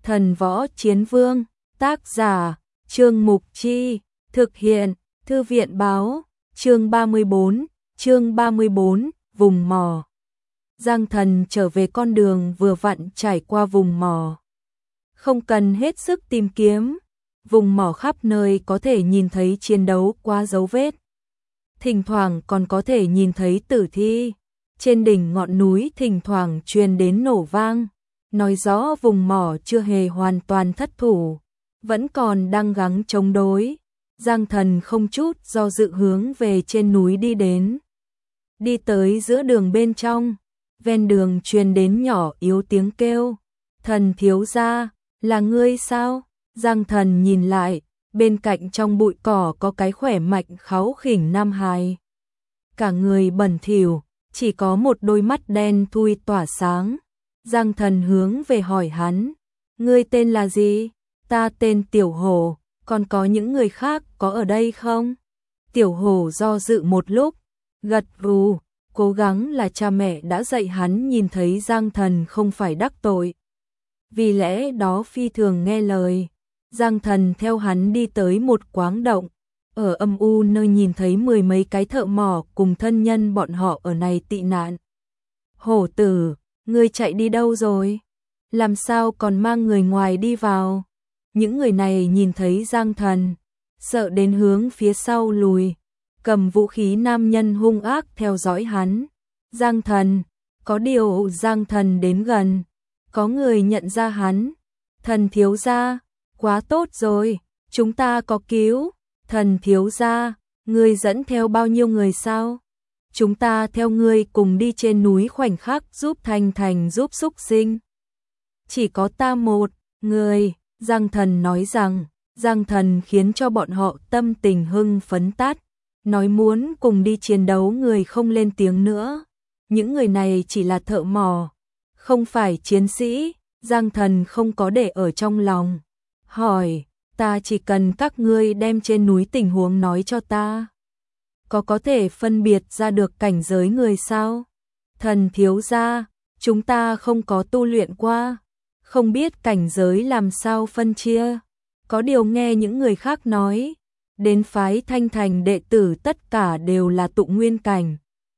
Thần Võ Chiến Vương, tác giả, Trương Mục Chi, thực hiện, Thư viện báo, chương 34, vùng mỏ. Giang Thần trở về con đường vừa vặn trải qua vùng mỏ. Không cần hết sức tìm kiếm, vùng mỏ khắp nơi có thể nhìn thấy chiến đấu qua dấu vết. Thỉnh thoảng còn có thể nhìn thấy tử thi. Trên đỉnh ngọn núi thỉnh thoảng truyền đến nổ vang, nói rõ vùng mỏ chưa hề hoàn toàn thất thủ, vẫn còn đang gắng chống đối. Giang Thần không chút do dự hướng về trên núi đi đến. Đi tới giữa đường bên trong, ven đường truyền đến nhỏ yếu tiếng kêu. Thần thiếu gia, là ngươi sao? Giang Thần nhìn lại, bên cạnh trong bụi cỏ có cái khỏe mạnh kháu khỉnh nam hài. Cả người bẩn thỉu, chỉ có một đôi mắt đen thui tỏa sáng. Giang Thần hướng về hỏi hắn, ngươi tên là gì? Ta tên Tiểu Hổ, còn có những người khác có ở đây không? Tiểu Hổ do dự một lúc, gật gù, cố gắng là cha mẹ đã dạy hắn nhìn thấy Giang Thần không phải đắc tội. Vì lẽ đó phi thường nghe lời. Giang Thần theo hắn đi tới một quáng động, ở âm u nơi nhìn thấy mười mấy cái thợ mỏ cùng thân nhân bọn họ ở này tị nạn. Hổ tử, ngươi chạy đi đâu rồi? Làm sao còn mang người ngoài đi vào? Những người này nhìn thấy Giang Thần, sợ đến hướng phía sau lùi, cầm vũ khí nam nhân hung ác theo dõi hắn. Giang Thần, có điều Giang Thần đến gần, có người nhận ra hắn. Thần thiếu gia, quá tốt rồi, chúng ta có cứu. Thần thiếu gia, ngươi dẫn theo bao nhiêu người sao? Chúng ta theo ngươi cùng đi trên núi khoảnh khắc giúp Thanh Thành giúp súc sinh. Chỉ có ta một người, Giang Thần nói rằng. Giang Thần khiến cho bọn họ tâm tình hưng phấn tát, nói muốn cùng đi chiến đấu người không lên tiếng nữa. Những người này chỉ là thợ mỏ, không phải chiến sĩ. Giang Thần không có để ở trong lòng, hỏi, ta chỉ cần các ngươi đem trên núi tình huống nói cho ta. Có thể phân biệt ra được cảnh giới người sao? Thần thiếu gia, chúng ta không có tu luyện qua, không biết cảnh giới làm sao phân chia. Có điều nghe những người khác nói, đến phái Thanh Thành đệ tử tất cả đều là tụ nguyên cảnh.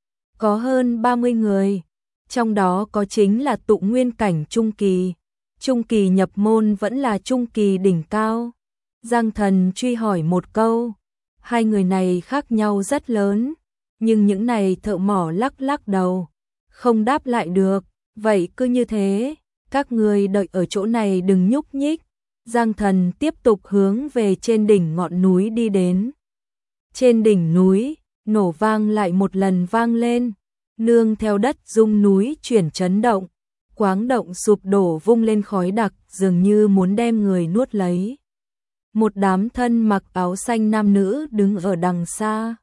Có hơn 30 người, trong đó có chính là tụ nguyên cảnh trung kỳ. Trung kỳ nhập môn vẫn là trung kỳ đỉnh cao. Giang Thần truy hỏi một câu, hai người này khác nhau rất lớn, nhưng những này thợ mỏ lắc lắc đầu, không đáp lại được. Vậy cứ như thế, các ngươi đợi ở chỗ này đừng nhúc nhích. Giang Thần tiếp tục hướng về trên đỉnh ngọn núi đi đến. Trên đỉnh núi, nổ vang lại một lần vang lên, nương theo đất rung núi chuyển chấn động. Quáng động sụp đổ vung lên khói đặc dường như muốn đem người nuốt lấy. Một đám thân mặc áo xanh nam nữ đứng ở đằng xa.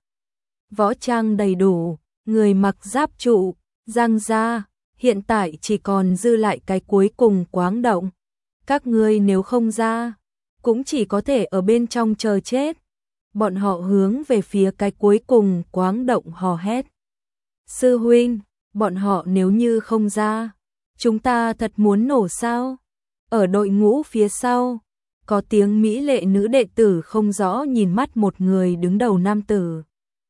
Võ trang đầy đủ, người mặc giáp trụ. Giang gia, hiện tại chỉ còn dư lại cái cuối cùng quáng động. Các ngươi nếu không ra, cũng chỉ có thể ở bên trong chờ chết. Bọn họ hướng về phía cái cuối cùng quáng động hò hét. Sư huynh, bọn họ nếu như không ra, chúng ta thật muốn nổ sao? Ở đội ngũ phía sau, có tiếng mỹ lệ nữ đệ tử không rõ nhìn mắt một người đứng đầu nam tử.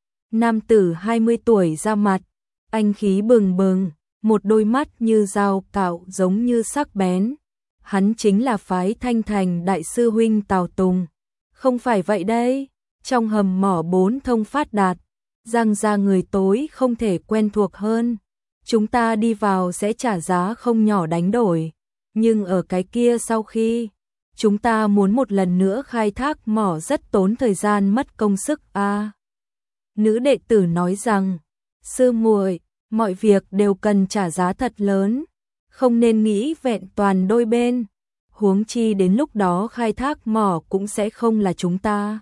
Nam tử 20 tuổi ra mặt, anh khí bừng bừng, một đôi mắt như dao cạo giống như sắc bén. Hắn chính là phái Thanh Thành đại sư huynh Tào Tùng. Không phải vậy đây, trong hầm mỏ 4 thông phát đạt, Giang gia người tối không thể quen thuộc hơn. Chúng ta đi vào sẽ trả giá không nhỏ đánh đổi, nhưng ở cái kia sau khi chúng ta muốn một lần nữa khai thác mỏ rất tốn thời gian mất công sức a. Nữ đệ tử nói rằng, sư muội, mọi việc đều cần trả giá thật lớn, không nên nghĩ vẹn toàn đôi bên. Huống chi đến lúc đó khai thác mỏ cũng sẽ không là chúng ta,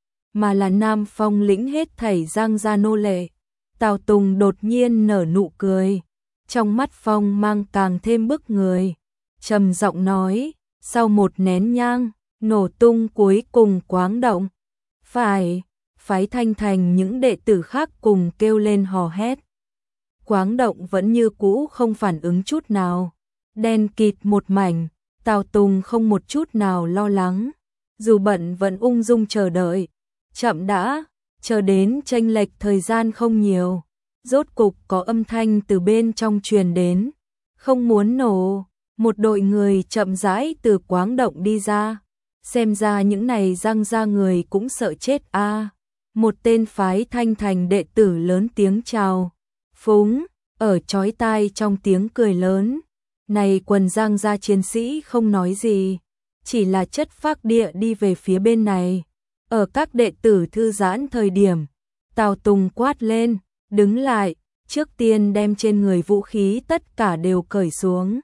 mà là Nam Phong lĩnh hết thảy Giang gia nô lệ. Tào Tùng đột nhiên nở nụ cười, trong mắt phong mang càng thêm bức người, trầm giọng nói, sau một nén nhang, nổ tung cuối cùng quáng động. Phải, phái Thanh Thành những đệ tử khác cùng kêu lên hò hét. Quáng động vẫn như cũ không phản ứng chút nào, đen kịt một mảnh, Tào Tùng không một chút nào lo lắng, dù bận vẫn ung dung chờ đợi. Chậm đã, chờ đến chênh lệch thời gian không nhiều, rốt cục có âm thanh từ bên trong truyền đến, không muốn nổ, một đội người chậm rãi từ quáng động đi ra, xem ra những này Giang gia người cũng sợ chết a. Một tên phái Thanh Thành đệ tử lớn tiếng chào phúng, ở chói tai trong tiếng cười lớn. Này quần Giang gia chiến sĩ không nói gì, chỉ là chất phác địa đi về phía bên này. Ở các đệ tử thư giãn thời điểm, Tào Tùng quát lên, đứng lại, trước tiên đem trên người vũ khí tất cả đều cởi xuống.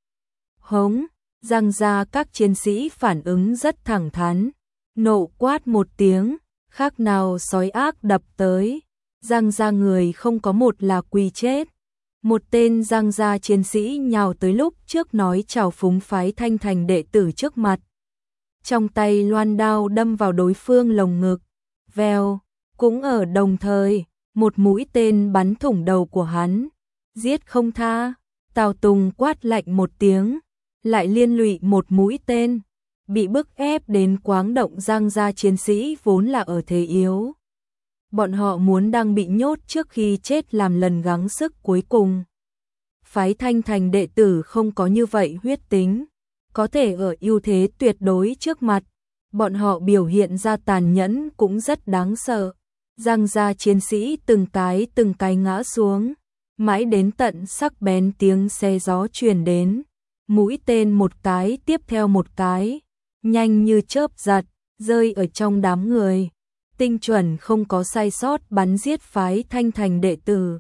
Hống, Giang gia các chiến sĩ phản ứng rất thẳng thắn, nộ quát một tiếng, khác nào sói ác đập tới. Giang gia người không có một là quỳ chết. Một tên Giang gia chiến sĩ nhào tới lúc trước nói chào phúng phái Thanh Thành đệ tử trước mặt. Trong tay loan đao đâm vào đối phương lồng ngực. Vèo, cũng ở đồng thời, một mũi tên bắn thủng đầu của hắn. Giết không tha, Tào Tùng quát lạnh một tiếng, lại liên lụy một mũi tên. Bị bức ép đến quáng động Giang gia chiến sĩ vốn là ở thế yếu. Bọn họ muốn đang bị nhốt trước khi chết làm lần gắng sức cuối cùng. Phái Thanh Thành đệ tử không có như vậy huyết tính, có thể ở ưu thế tuyệt đối trước mặt, bọn họ biểu hiện ra tàn nhẫn cũng rất đáng sợ. Giang gia chiến sĩ từng cái ngã xuống, mãi đến tận sắc bén tiếng xe gió truyền đến, mũi tên một cái tiếp theo một cái, nhanh như chớp giật, rơi ở trong đám người. Tinh chuẩn không có sai sót bắn giết phái Thanh Thành đệ tử.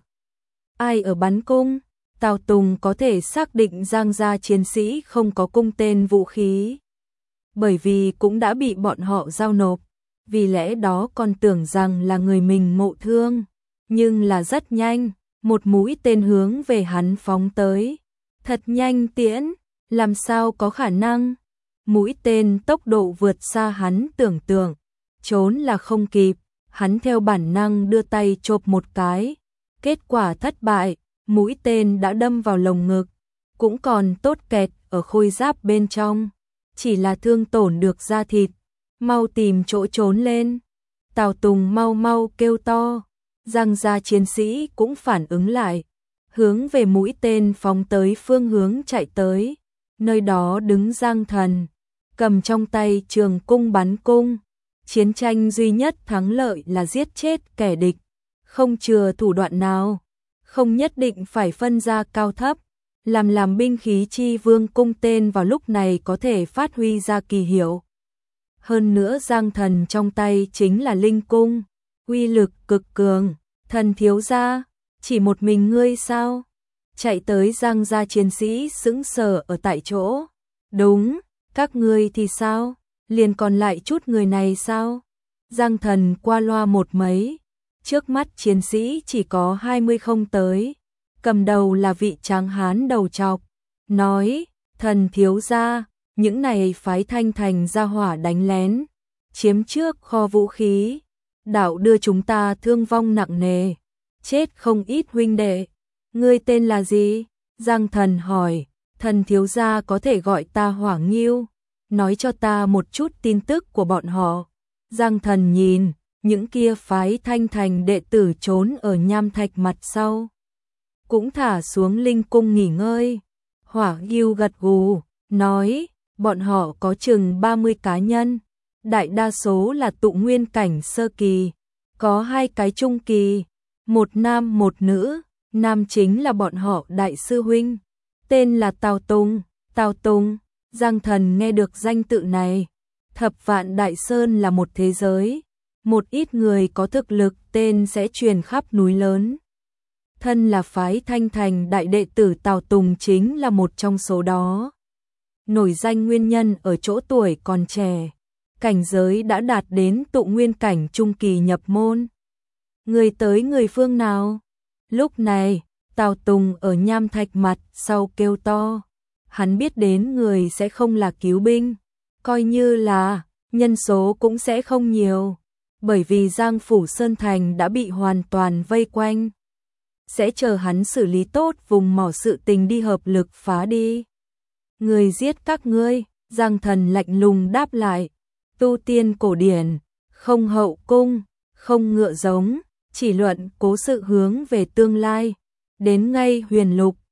Ai ở bắn cung? Tào Tùng có thể xác định Giang gia chiến sĩ không có cung tên vũ khí. Bởi vì cũng đã bị bọn họ giao nộp, vì lẽ đó còn tưởng rằng là người mình ngộ thương. Nhưng là rất nhanh, một mũi tên hướng về hắn phóng tới. Thật nhanh tiễn, làm sao có khả năng? Mũi tên tốc độ vượt xa hắn tưởng tượng. Trốn là không kịp, hắn theo bản năng đưa tay chộp một cái. Kết quả thất bại, mũi tên đã đâm vào lồng ngực, cũng còn tốt kẹt ở khôi giáp bên trong. Chỉ là thương tổn được da thịt, mau tìm chỗ trốn lên. Tào Tùng mau mau kêu to, Giang gia chiến sĩ cũng phản ứng lại, hướng về mũi tên phóng tới phương hướng chạy tới. Nơi đó đứng Giang Thần, cầm trong tay trường cung bắn cung. Chiến tranh duy nhất thắng lợi là giết chết kẻ địch, không chừa thủ đoạn nào, không nhất định phải phân ra cao thấp, làm binh khí chi vương cung tên vào lúc này có thể phát huy ra kỳ hiệu. Hơn nữa Giang Thần trong tay chính là linh cung, uy lực cực cường. Thần thiếu gia, chỉ một mình ngươi sao? Chạy tới Giang gia chiến sĩ sững sờ ở tại chỗ. Đúng, các ngươi thì sao? Liền còn lại chút người này sao? Giang Thần qua loa một mấy, trước mắt chiến sĩ chỉ có 20 không tới, cầm đầu là vị tráng hán đầu trọc, nói, thần thiếu gia, những này phái Thanh Thành ra hỏa đánh lén, chiếm trước kho vũ khí, đạo đưa chúng ta thương vong nặng nề, chết không ít huynh đệ. Ngươi tên là gì? Giang Thần hỏi, thần thiếu gia có thể gọi ta Hỏa Nghiêu, nói cho ta một chút tin tức của bọn họ. Giang Thần nhìn, những kia phái Thanh Thành đệ tử trốn ở nham thạch mặt sau, cũng thả xuống linh cung nghỉ ngơi. Hỏa Nghiêu gật gù, nói, bọn họ có chừng 30 cá nhân, đại đa số là tụ nguyên cảnh sơ kỳ, có 2 cái trung kỳ, một nam một nữ, nam chính là bọn họ đại sư huynh, tên là Tào Tùng. Tào Tùng, Giang Thần nghe được danh tự này, Thập Vạn Đại Sơn là một thế giới, một ít người có thực lực tên sẽ truyền khắp núi lớn. Thân là phái Thanh Thành đại đệ tử Tào Tùng chính là một trong số đó. Nổi danh nguyên nhân ở chỗ tuổi còn trẻ, cảnh giới đã đạt đến tụ nguyên cảnh trung kỳ nhập môn. Người tới người phương nào? Lúc này, Tào Tùng ở nham thạch mặt sau kêu to. Hắn biết đến người sẽ không là cứu binh, coi như là nhân số cũng sẽ không nhiều, bởi vì Giang Phủ Sơn Thành đã bị hoàn toàn vây quanh. Sẽ chờ hắn xử lý tốt vùng mỏ sự tình đi hợp lực phá đi. Người giết các ngươi, Giang Thần lạnh lùng đáp lại, tu tiên cổ điển, không hậu cung, không ngựa giống, chỉ luận cố sự hướng về tương lai, đến ngay huyền lục,